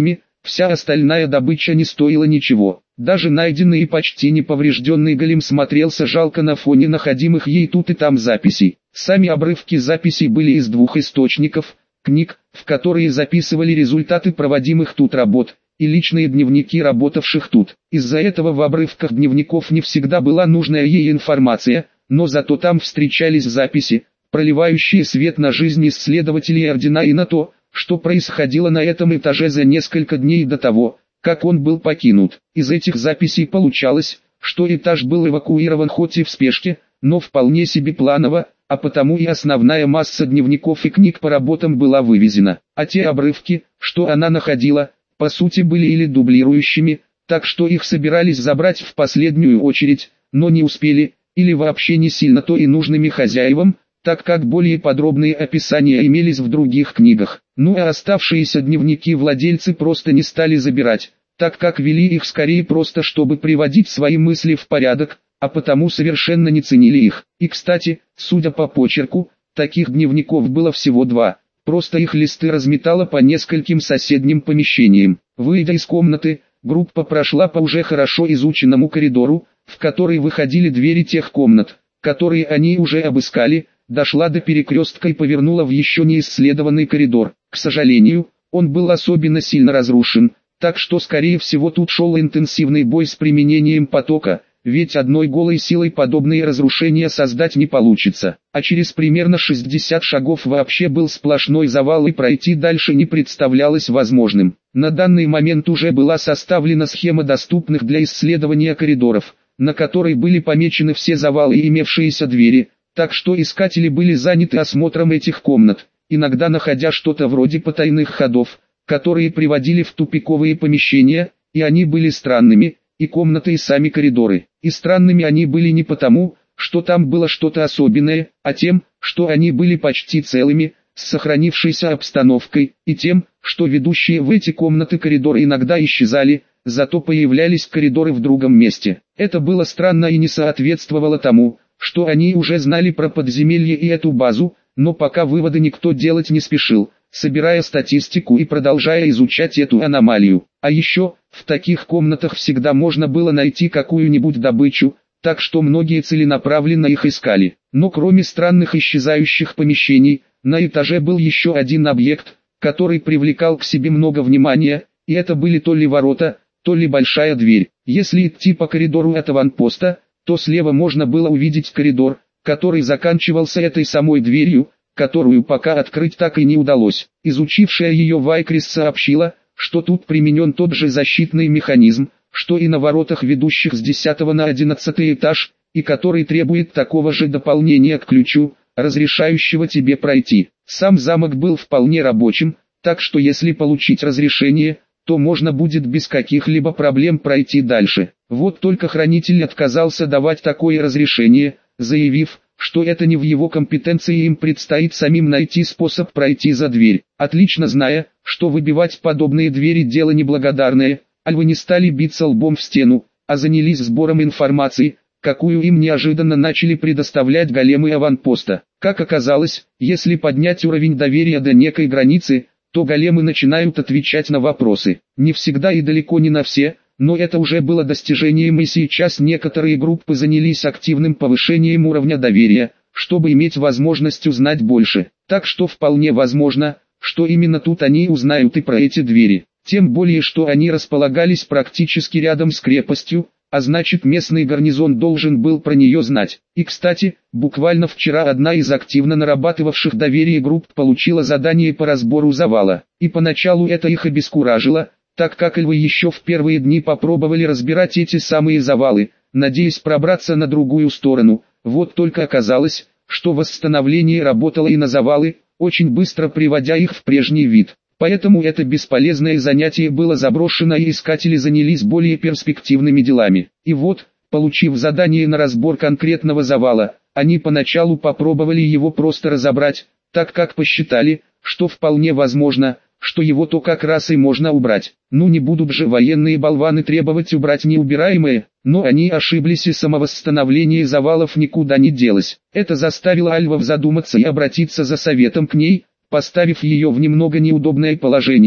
Вся остальная добыча не стоила ничего. Даже найденный и почти неповрежденный голем смотрелся жалко на фоне находимых ей тут и там записей. Сами обрывки записей были из двух источников, книг, в которые записывали результаты проводимых тут работ, и личные дневники работавших тут. Из-за этого в обрывках дневников не всегда была нужная ей информация, но зато там встречались записи, проливающие свет на жизнь исследователей Ордена и на то, что происходило на этом этаже за несколько дней до того, как он был покинут. Из этих записей получалось, что этаж был эвакуирован хоть и в спешке, но вполне себе планово, а потому и основная масса дневников и книг по работам была вывезена. А те обрывки, что она находила, по сути были или дублирующими, так что их собирались забрать в последнюю очередь, но не успели, или вообще не сильно то и нужными хозяевам, так как более подробные описания имелись в других книгах. Ну а оставшиеся дневники владельцы просто не стали забирать, так как вели их скорее просто чтобы приводить свои мысли в порядок, а потому совершенно не ценили их. И кстати, судя по почерку, таких дневников было всего два, просто их листы разметало по нескольким соседним помещениям. Выйдя из комнаты, группа прошла по уже хорошо изученному коридору, в который выходили двери тех комнат, которые они уже обыскали, дошла до перекрестка и повернула в еще не исследованный коридор. К сожалению, он был особенно сильно разрушен, так что скорее всего тут шел интенсивный бой с применением потока, ведь одной голой силой подобные разрушения создать не получится. А через примерно шестьдесят шагов вообще был сплошной завал и пройти дальше не представлялось возможным. На данный момент уже была составлена схема доступных для исследования коридоров, на которой были помечены все завалы и имевшиеся двери, так что искатели были заняты осмотром этих комнат, иногда находя что-то вроде потайных ходов, которые приводили в тупиковые помещения, и они были странными, и комнаты и сами коридоры. И странными они были не потому, что там было что-то особенное, а тем, что они были почти целыми, с сохранившейся обстановкой, и тем, что ведущие в эти комнаты коридоры иногда исчезали, зато появлялись коридоры в другом месте. Это было странно и не соответствовало тому, что они уже знали про подземелье и эту базу, но пока выводы никто делать не спешил, собирая статистику и продолжая изучать эту аномалию. А еще, в таких комнатах всегда можно было найти какую-нибудь добычу, так что многие целенаправленно их искали. Но кроме странных исчезающих помещений, на этаже был еще один объект, который привлекал к себе много внимания, и это были то ли ворота, то ли большая дверь. Если идти по коридору от аванпоста, то слева можно было увидеть коридор, который заканчивался этой самой дверью, которую пока открыть так и не удалось. Изучившая ее Вайкрис сообщила, что тут применен тот же защитный механизм, что и на воротах, ведущих с десятого на одиннадцатый этаж, и который требует такого же дополнения к ключу, разрешающего тебе пройти. Сам замок был вполне рабочим, так что если получить разрешение, то можно будет без каких-либо проблем пройти дальше. Вот только хранитель отказался давать такое разрешение, заявив, что это не в его компетенции и им предстоит самим найти способ пройти за дверь. Отлично зная, что выбивать подобные двери дело неблагодарное, альвы не стали биться лбом в стену, а занялись сбором информации, какую им неожиданно начали предоставлять големы аванпоста. Как оказалось, если поднять уровень доверия до некой границы, то големы начинают отвечать на вопросы. Не всегда и далеко не на все, но это уже было достижением, и сейчас некоторые группы занялись активным повышением уровня доверия, чтобы иметь возможность узнать больше. Так что вполне возможно, что именно тут они узнают и про эти двери. Тем более, что они располагались практически рядом с крепостью, а значит местный гарнизон должен был про нее знать. И кстати, буквально вчера одна из активно нарабатывавших доверие групп получила задание по разбору завала. И поначалу это их обескуражило, так как эльвы еще в первые дни попробовали разбирать эти самые завалы, надеясь пробраться на другую сторону. Вот только оказалось, что восстановление работало и на завалы, очень быстро приводя их в прежний вид. Поэтому это бесполезное занятие было заброшено, и искатели занялись более перспективными делами. И вот, получив задание на разбор конкретного завала, они поначалу попробовали его просто разобрать, так как посчитали, что вполне возможно, что его то как раз и можно убрать. Ну не будут же военные болваны требовать убрать неубираемое, но они ошиблись, и самовосстановление завалов никуда не делось. Это заставило альвов задуматься и обратиться за советом к ней, поставив ее в немного неудобное положение,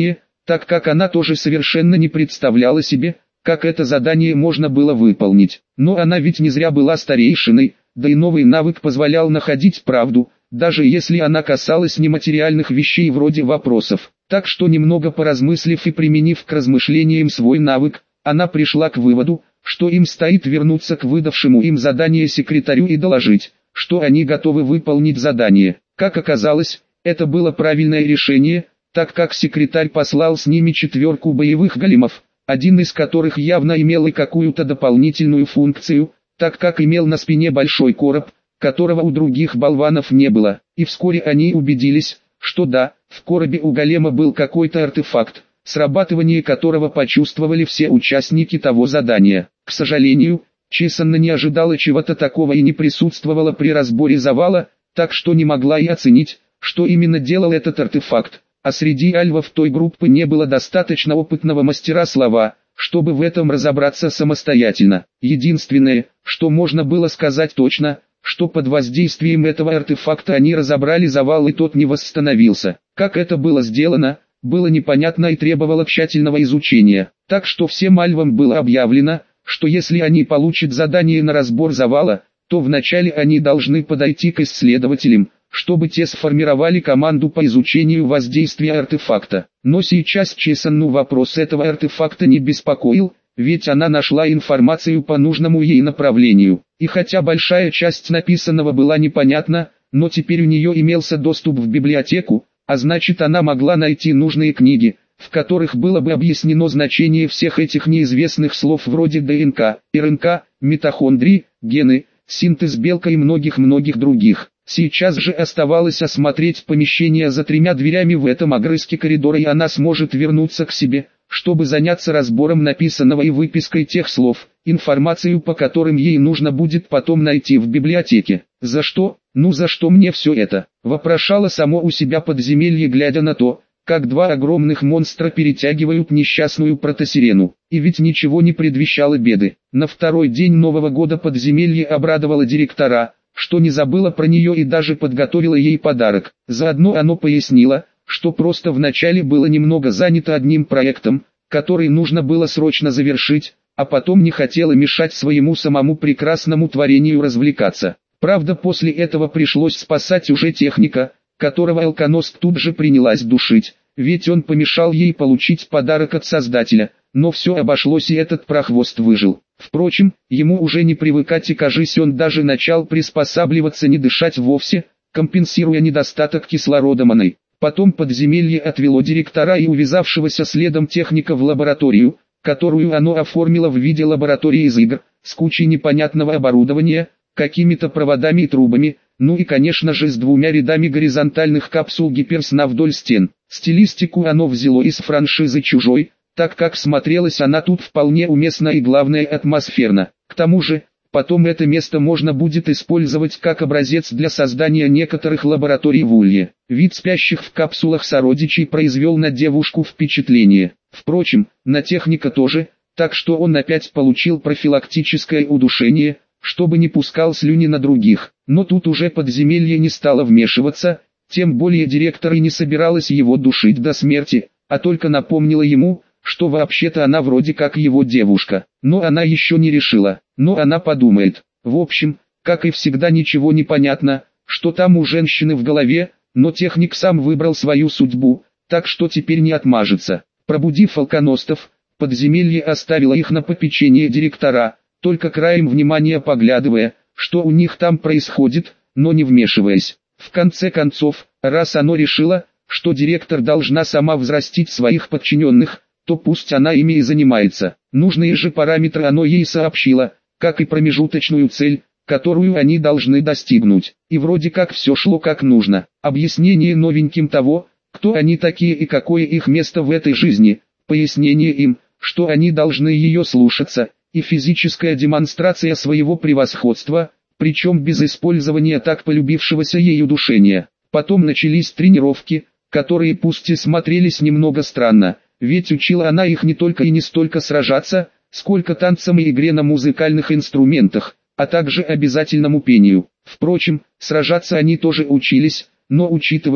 так как она тоже совершенно не представляла себе, как это задание можно было выполнить. Но она ведь не зря была старейшиной, да и новый навык позволял находить правду, даже если она касалась нематериальных вещей вроде вопросов. Так что немного поразмыслив и применив к размышлениям свой навык, она пришла к выводу, что им стоит вернуться к выдавшему им задание секретарю и доложить, что они готовы выполнить задание. Как оказалось, это было правильное решение, так как секретарь послал с ними четверку боевых големов, один из которых явно имел и какую-то дополнительную функцию, так как имел на спине большой короб, которого у других болванов не было. И вскоре они убедились, что да, в коробе у голема был какой-то артефакт, срабатывание которого почувствовали все участники того задания. К сожалению, Чесанна не ожидала чего-то такого и не присутствовала при разборе завала, так что не могла и оценить, что именно делал этот артефакт, а среди альвов той группы не было достаточно опытного мастера слова, чтобы в этом разобраться самостоятельно. Единственное, что можно было сказать точно, что под воздействием этого артефакта они разобрали завал и тот не восстановился. Как это было сделано, было непонятно и требовало тщательного изучения. Так что всем альвам было объявлено, что если они получат задание на разбор завала, то вначале они должны подойти к исследователям, чтобы те сформировали команду по изучению воздействия артефакта. Но сейчас Чесанну вопрос этого артефакта не беспокоил, ведь она нашла информацию по нужному ей направлению. И хотя большая часть написанного была непонятна, но теперь у нее имелся доступ в библиотеку, а значит она могла найти нужные книги, в которых было бы объяснено значение всех этих неизвестных слов вроде ДНК, РНК, митохондрии, гены, синтез белка и многих-многих других. Сейчас же оставалось осмотреть помещение за тремя дверями в этом огрызке коридора, и она сможет вернуться к себе, чтобы заняться разбором написанного и выпиской тех слов, информацию по которым ей нужно будет потом найти в библиотеке. «За что? Ну за что мне все это?» – вопрошало само у себя подземелье, глядя на то, как два огромных монстра перетягивают несчастную протосирену. И ведь ничего не предвещало беды. На второй день Нового года подземелье обрадовало директора, что не забыла про нее и даже подготовила ей подарок. Заодно оно пояснило, что просто вначале было немного занято одним проектом, который нужно было срочно завершить, а потом не хотела мешать своему самому прекрасному творению развлекаться. Правда, после этого пришлось спасать уже техника, которого Алконост тут же принялась душить, ведь он помешал ей получить подарок от Создателя, но все обошлось и этот прохвост выжил. Впрочем, ему уже не привыкать, и кажись, он даже начал приспосабливаться не дышать вовсе, компенсируя недостаток кислорода маной. Потом подземелье отвело директора и увязавшегося следом техника в лабораторию, которую оно оформило в виде лаборатории из игр, с кучей непонятного оборудования, какими-то проводами и трубами, ну и конечно же с двумя рядами горизонтальных капсул гиперсна вдоль стен. Стилистику оно взяло из франшизы «Чужой», так как смотрелась она тут вполне уместно и главное атмосферно. К тому же, потом это место можно будет использовать как образец для создания некоторых лабораторий в Улье. Вид спящих в капсулах сородичей произвел на девушку впечатление. Впрочем, на техника тоже, так что он опять получил профилактическое удушение, чтобы не пускал слюни на других. Но тут уже подземелье не стало вмешиваться, тем более директор и не собиралась его душить до смерти, а только напомнила ему, что вообще-то она вроде как его девушка. Но она еще не решила, но она подумает. В общем, как и всегда, ничего не понятно, что там у женщины в голове, но техник сам выбрал свою судьбу, так что теперь не отмажется. Пробудив алконостов, подземелье оставило их на попечение директора, только краем внимания поглядывая, что у них там происходит, но не вмешиваясь. В конце концов, раз оно решило, что директор должна сама взрастить своих подчиненных, то пусть она ими и занимается. Нужные же параметры оно ей сообщило, как и промежуточную цель, которую они должны достигнуть. И вроде как все шло как нужно. Объяснение новеньким того, кто они такие и какое их место в этой жизни, пояснение им, что они должны ее слушаться, и физическая демонстрация своего превосходства, причем без использования так полюбившегося ей удушения. Потом начались тренировки, которые пусть и смотрелись немного странно, ведь учила она их не только и не столько сражаться, сколько танцам и игре на музыкальных инструментах, а также обязательному пению. Впрочем, сражаться они тоже учились, но учитывая,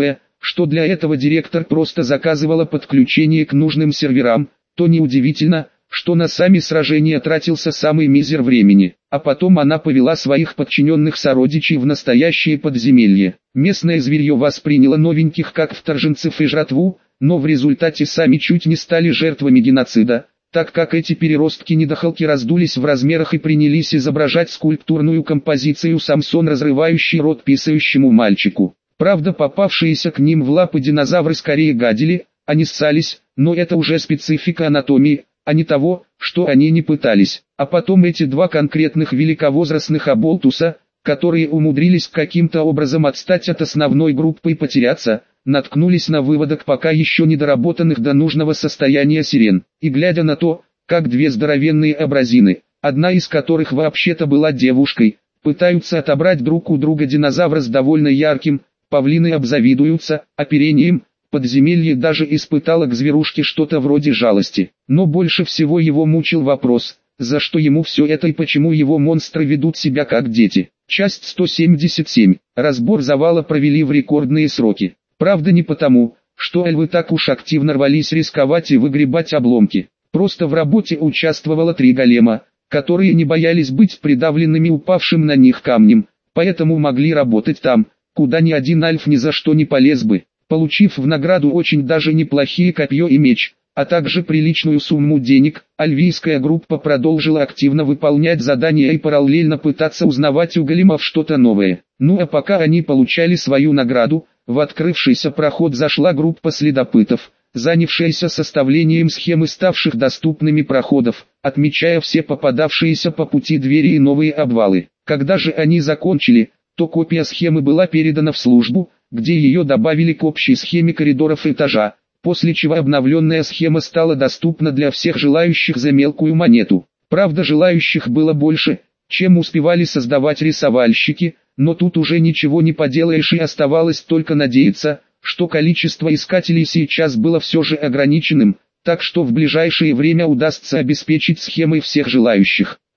что для этого директор просто заказывала подключение к нужным серверам, то неудивительно, что на сами сражения тратился самый мизер времени, а потом она повела своих подчиненных сородичей в настоящее подземелье. Местное зверье восприняло новеньких как вторженцев и жратву, но в результате сами чуть не стали жертвами геноцида, так как эти переростки-недохалки раздулись в размерах и принялись изображать скульптурную композицию «Самсон, разрывающий рот писающему мальчику». Правда, попавшиеся к ним в лапы динозавры скорее гадили, а не ссались, но это уже специфика анатомии, а не того, что они не пытались. А потом эти два конкретных великовозрастных оболтуса, которые умудрились каким-то образом отстать от основной группы и потеряться, наткнулись на выводок пока еще недоработанных до нужного состояния сирен. И глядя на то, как две здоровенные абразины, одна из которых вообще-то была девушкой, пытаются отобрать друг у друга динозавра с довольно ярким, павлины обзавидуются, оперением, подземелье даже испытало к зверушке что-то вроде жалости. Но больше всего его мучил вопрос, за что ему все это и почему его монстры ведут себя как дети. Часть сто семьдесят семь. Разбор завала провели в рекордные сроки. Правда, не потому, что эльвы так уж активно рвались рисковать и выгребать обломки. Просто в работе участвовало три голема, которые не боялись быть придавленными упавшим на них камнем, поэтому могли работать там, куда ни один альф ни за что не полез бы. Получив в награду очень даже неплохие копье и меч, а также приличную сумму денег, альвийская группа продолжила активно выполнять задания и параллельно пытаться узнавать у големов что-то новое. Ну а пока они получали свою награду, в открывшийся проход зашла группа следопытов, занявшаяся составлением схемы ставших доступными проходов, отмечая все попадавшиеся по пути двери и новые обвалы. Когда же они закончили, то копия схемы была передана в службу, где ее добавили к общей схеме коридоров этажа, после чего обновленная схема стала доступна для всех желающих за мелкую монету. Правда, желающих было больше, чем успевали создавать рисовальщики, но тут уже ничего не поделаешь и оставалось только надеяться, что количество искателей сейчас было все же ограниченным, так что в ближайшее время удастся обеспечить схемой всех желающих.